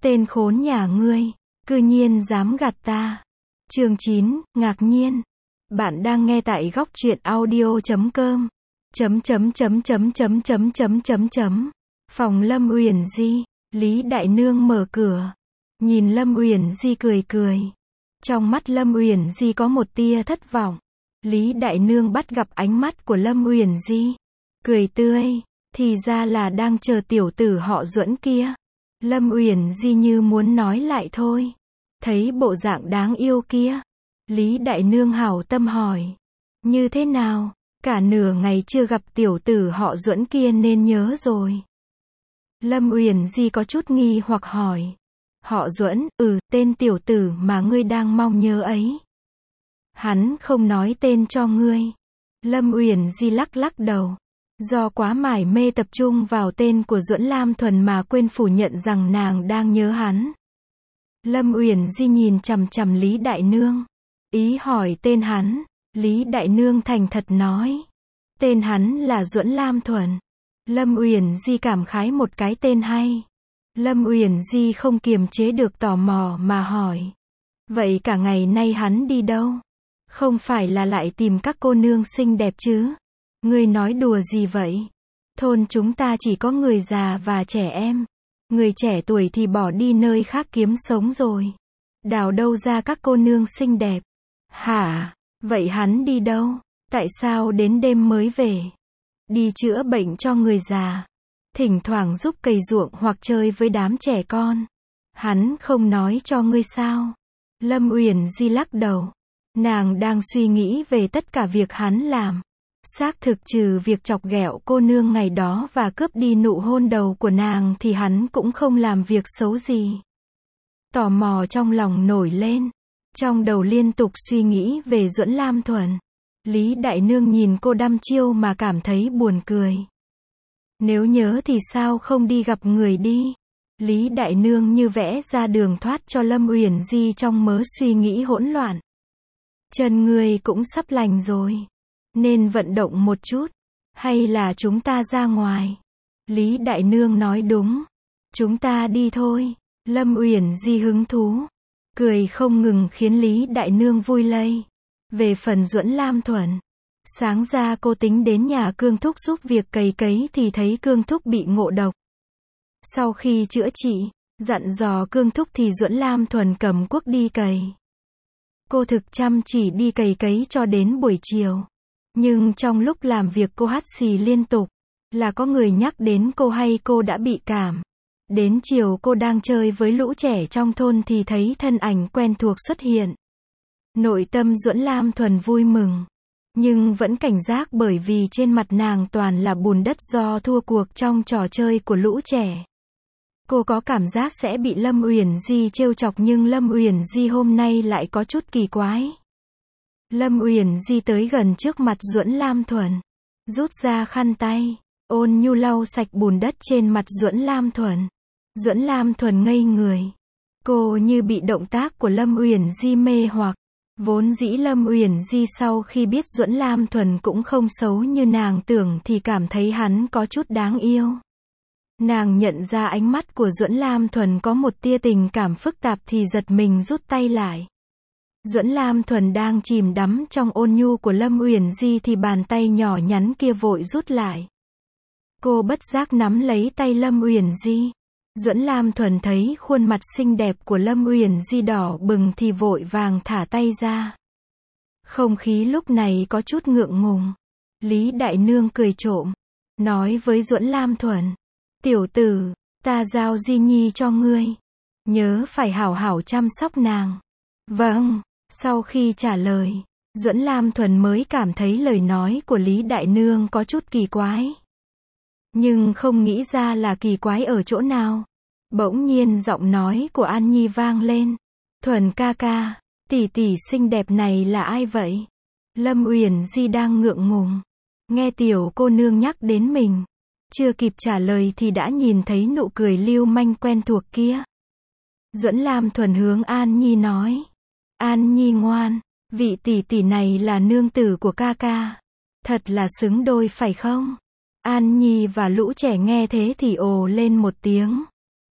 Tên khốn nhà ngươi, cư nhiên dám gạt ta. Chương 9, ngạc nhiên. Bạn đang nghe tại góc truyện audio.com. Phòng Lâm Uyển Di, Lý Đại Nương mở cửa. Nhìn Lâm Uyển Di cười cười. Trong mắt Lâm Uyển Di có một tia thất vọng. Lý Đại Nương bắt gặp ánh mắt của Lâm Uyển Di. Cười tươi, thì ra là đang chờ tiểu tử họ Duẫn kia. Lâm Uyển Di như muốn nói lại thôi. Thấy bộ dạng đáng yêu kia. Lý Đại Nương hảo tâm hỏi. Như thế nào? Cả nửa ngày chưa gặp tiểu tử họ Duẫn kia nên nhớ rồi. Lâm Uyển Di có chút nghi hoặc hỏi. Họ Duẫn, tên tiểu tử mà ngươi đang mong nhớ ấy. Hắn không nói tên cho ngươi. Lâm Uyển Di lắc lắc đầu. Do quá mải mê tập trung vào tên của Duẫn Lam Thuần mà quên phủ nhận rằng nàng đang nhớ hắn. Lâm Uyển Di nhìn chằm chằm Lý Đại Nương. Ý hỏi tên hắn. Lý Đại Nương thành thật nói. Tên hắn là Duẫn Lam Thuần. Lâm Uyển Di cảm khái một cái tên hay. Lâm Uyển Di không kiềm chế được tò mò mà hỏi. Vậy cả ngày nay hắn đi đâu? Không phải là lại tìm các cô nương xinh đẹp chứ? Ngươi nói đùa gì vậy? Thôn chúng ta chỉ có người già và trẻ em. Người trẻ tuổi thì bỏ đi nơi khác kiếm sống rồi. Đào đâu ra các cô nương xinh đẹp? Hả? Vậy hắn đi đâu? Tại sao đến đêm mới về? Đi chữa bệnh cho người già. Thỉnh thoảng giúp cày ruộng hoặc chơi với đám trẻ con. Hắn không nói cho ngươi sao? Lâm Uyển Di lắc đầu. Nàng đang suy nghĩ về tất cả việc hắn làm. Xác thực trừ việc chọc ghẹo cô nương ngày đó và cướp đi nụ hôn đầu của nàng thì hắn cũng không làm việc xấu gì. Tò mò trong lòng nổi lên. Trong đầu liên tục suy nghĩ về Duẫn Lam Thuần. Lý Đại Nương nhìn cô đăm chiêu mà cảm thấy buồn cười. Nếu nhớ thì sao không đi gặp người đi? Lý Đại Nương như vẽ ra đường thoát cho Lâm Uyển Di trong mớ suy nghĩ hỗn loạn. Chân ngươi cũng sắp lành rồi. Nên vận động một chút. Hay là chúng ta ra ngoài? Lý Đại Nương nói đúng. Chúng ta đi thôi. Lâm Uyển Di hứng thú. Cười không ngừng khiến Lý Đại Nương vui lây. Về phần Duẫn Lam Thuần. Sáng ra cô tính đến nhà Cương Thúc giúp việc cày cấy thì thấy Cương Thúc bị ngộ độc. Sau khi chữa trị, dặn dò Cương Thúc thì Duẫn Lam Thuần cầm cuốc đi cày. Cô thực chăm chỉ đi cày cấy cho đến buổi chiều. Nhưng trong lúc làm việc cô hắt xì liên tục. Là có người nhắc đến cô hay cô đã bị cảm. Đến chiều cô đang chơi với lũ trẻ trong thôn thì thấy thân ảnh quen thuộc xuất hiện. Nội tâm Duẫn Lam Thuần vui mừng. Nhưng vẫn cảnh giác bởi vì trên mặt nàng toàn là bùn đất do thua cuộc trong trò chơi của lũ trẻ. Cô có cảm giác sẽ bị Lâm Uyển Di trêu chọc nhưng Lâm Uyển Di hôm nay lại có chút kỳ quái. Lâm Uyển Di tới gần trước mặt Duẫn Lam Thuần. Rút ra khăn tay. Ôn nhu lau sạch bùn đất trên mặt Duẫn Lam Thuần. Duẫn Lam Thuần ngây người. Cô như bị động tác của Lâm Uyển Di mê hoặc. Vốn dĩ Lâm Uyển Di sau khi biết Duẫn Lam Thuần cũng không xấu như nàng tưởng thì cảm thấy hắn có chút đáng yêu. Nàng nhận ra ánh mắt của Duẫn Lam Thuần có một tia tình cảm phức tạp thì giật mình rút tay lại. Duẫn Lam Thuần đang chìm đắm trong ôn nhu của Lâm Uyển Di thì bàn tay nhỏ nhắn kia vội rút lại. Cô bất giác nắm lấy tay Lâm Uyển Di. Duẫn Lam Thuần thấy khuôn mặt xinh đẹp của Lâm Uyển Di đỏ bừng thì vội vàng thả tay ra. Không khí lúc này có chút ngượng ngùng. Lý Đại Nương cười trộm. Nói với Duẫn Lam Thuần. Tiểu tử, ta giao Di Nhi cho ngươi. Nhớ phải hảo hảo chăm sóc nàng. Vâng, sau khi trả lời, Duẫn Lam Thuần mới cảm thấy lời nói của Lý Đại Nương có chút kỳ quái. Nhưng không nghĩ ra là kỳ quái ở chỗ nào. Bỗng nhiên giọng nói của An Nhi vang lên. Thuần ca ca, tỷ tỷ xinh đẹp này là ai vậy? Lâm Uyển Di đang ngượng ngùng. Nghe tiểu cô nương nhắc đến mình. Chưa kịp trả lời thì đã nhìn thấy nụ cười lưu manh quen thuộc kia. Duẫn Lam Thuần hướng An Nhi nói. An Nhi ngoan, vị tỷ tỷ này là nương tử của ca ca. Thật là xứng đôi phải không? An Nhi và lũ trẻ nghe thế thì ồ lên một tiếng.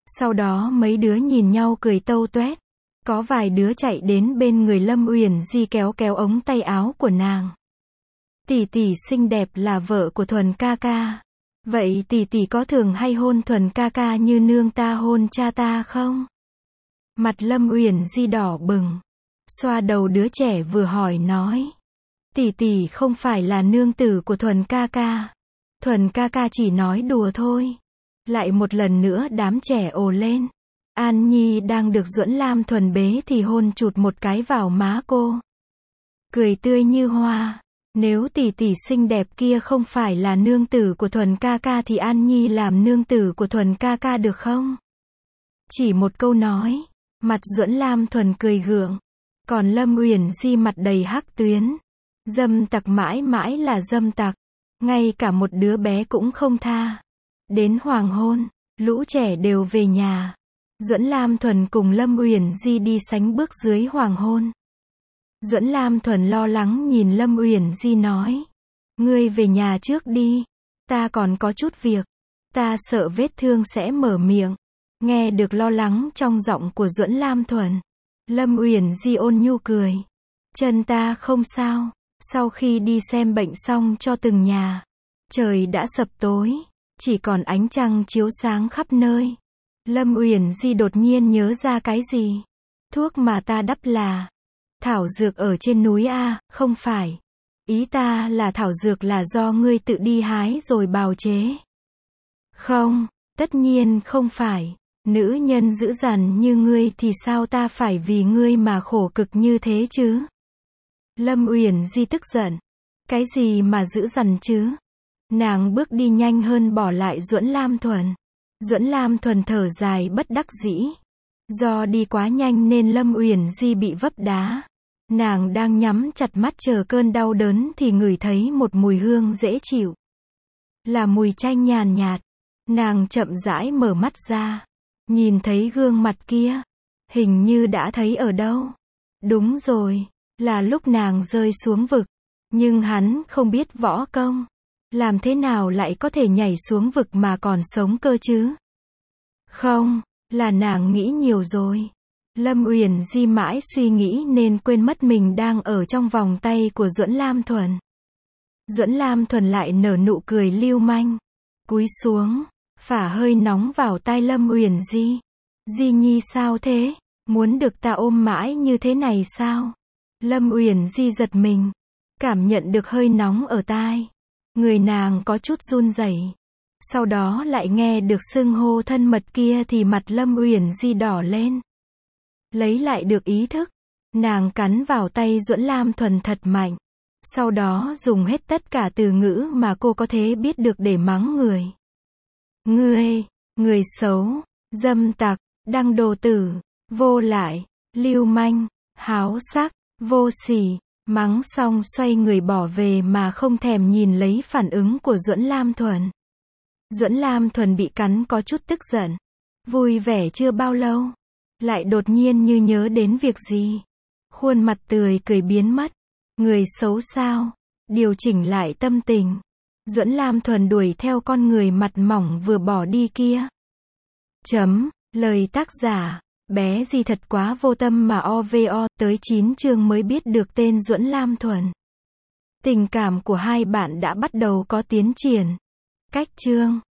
Sau đó mấy đứa nhìn nhau cười tâu toét. Có vài đứa chạy đến bên người Lâm Uyển Di kéo kéo ống tay áo của nàng. Tỷ tỷ xinh đẹp là vợ của Thuần ca ca. Vậy tỷ tỷ có thường hay hôn Thuần ca ca như nương ta hôn cha ta không? Mặt Lâm Uyển Di đỏ bừng. Xoa đầu đứa trẻ vừa hỏi nói. Tỷ tỷ không phải là nương tử của Thuần ca ca. Thuần ca ca chỉ nói đùa thôi. Lại một lần nữa đám trẻ ồ lên. An Nhi đang được Duẫn Lam Thuần bế thì hôn chụt một cái vào má cô. Cười tươi như hoa. Nếu tỷ tỷ xinh đẹp kia không phải là nương tử của Thuần ca ca thì An Nhi làm nương tử của Thuần ca ca được không? Chỉ một câu nói. Mặt Duẫn Lam Thuần cười gượng. Còn Lâm Uyển Di mặt đầy hắc tuyến. Dâm tặc mãi mãi là dâm tặc. Ngay cả một đứa bé cũng không tha. Đến hoàng hôn, lũ trẻ đều về nhà. Duẫn Lam Thuần cùng Lâm Uyển Di đi sánh bước dưới hoàng hôn. Duẫn Lam Thuần lo lắng nhìn Lâm Uyển Di nói. Ngươi về nhà trước đi. Ta còn có chút việc. Ta sợ vết thương sẽ mở miệng. Nghe được lo lắng trong giọng của Duẫn Lam Thuần. Lâm Uyển Di ôn nhu cười. Chân ta không sao. Sau khi đi xem bệnh xong cho từng nhà. Trời đã sập tối. Chỉ còn ánh trăng chiếu sáng khắp nơi. Lâm Uyển Di đột nhiên nhớ ra cái gì. Thuốc mà ta đắp là thảo dược ở trên núi a, không phải. Ý ta là thảo dược là do ngươi tự đi hái rồi bào chế. Không, tất nhiên không phải. Nữ nhân dữ dằn như ngươi thì sao ta phải vì ngươi mà khổ cực như thế chứ? Lâm Uyển Di tức giận. Cái gì mà dữ dằn chứ? Nàng bước đi nhanh hơn bỏ lại Duẫn Lam Thuần. Duẫn Lam Thuần thở dài bất đắc dĩ. Do đi quá nhanh nên Lâm Uyển Di bị vấp đá. Nàng đang nhắm chặt mắt chờ cơn đau đớn thì ngửi thấy một mùi hương dễ chịu. Là mùi chanh nhàn nhạt. Nàng chậm rãi mở mắt ra. Nhìn thấy gương mặt kia. Hình như đã thấy ở đâu. Đúng rồi, là lúc nàng rơi xuống vực. Nhưng hắn không biết võ công. Làm thế nào lại có thể nhảy xuống vực mà còn sống cơ chứ? Không, là nàng nghĩ nhiều rồi. Lâm Uyển Di mãi suy nghĩ nên quên mất mình đang ở trong vòng tay của Duẫn Lam Thuần. Duẫn Lam Thuần lại nở nụ cười lưu manh. Cúi xuống, phả hơi nóng vào tai Lâm Uyển Di. Di Nhi sao thế? Muốn được ta ôm mãi như thế này sao? Lâm Uyển Di giật mình. Cảm nhận được hơi nóng ở tai. Người nàng có chút run rẩy. Sau đó lại nghe được xưng hô thân mật kia thì mặt Lâm Uyển Di đỏ lên. Lấy lại được ý thức. Nàng cắn vào tay Duẫn Lam Thuần thật mạnh. Sau đó dùng hết tất cả từ ngữ mà cô có thể biết được để mắng người. Ngươi, người xấu, dâm tặc, đăng đồ tử, vô lại, lưu manh, háo sắc, vô sỉ. Mắng xong xoay người bỏ về mà không thèm nhìn lấy phản ứng của Duẫn Lam Thuần. Duẫn Lam Thuần bị cắn có chút tức giận. Vui vẻ chưa bao lâu. Lại đột nhiên như nhớ đến việc gì. Khuôn mặt tươi cười biến mất. Người xấu sao? Điều chỉnh lại tâm tình. Duẫn Lam Thuần đuổi theo con người mặt mỏng vừa bỏ đi kia. Lời tác giả. Bé gì thật quá vô tâm mà OVO, tới 9 chương mới biết được tên Duẫn Lam Thuần. Tình cảm của hai bạn đã bắt đầu có tiến triển. Cách chương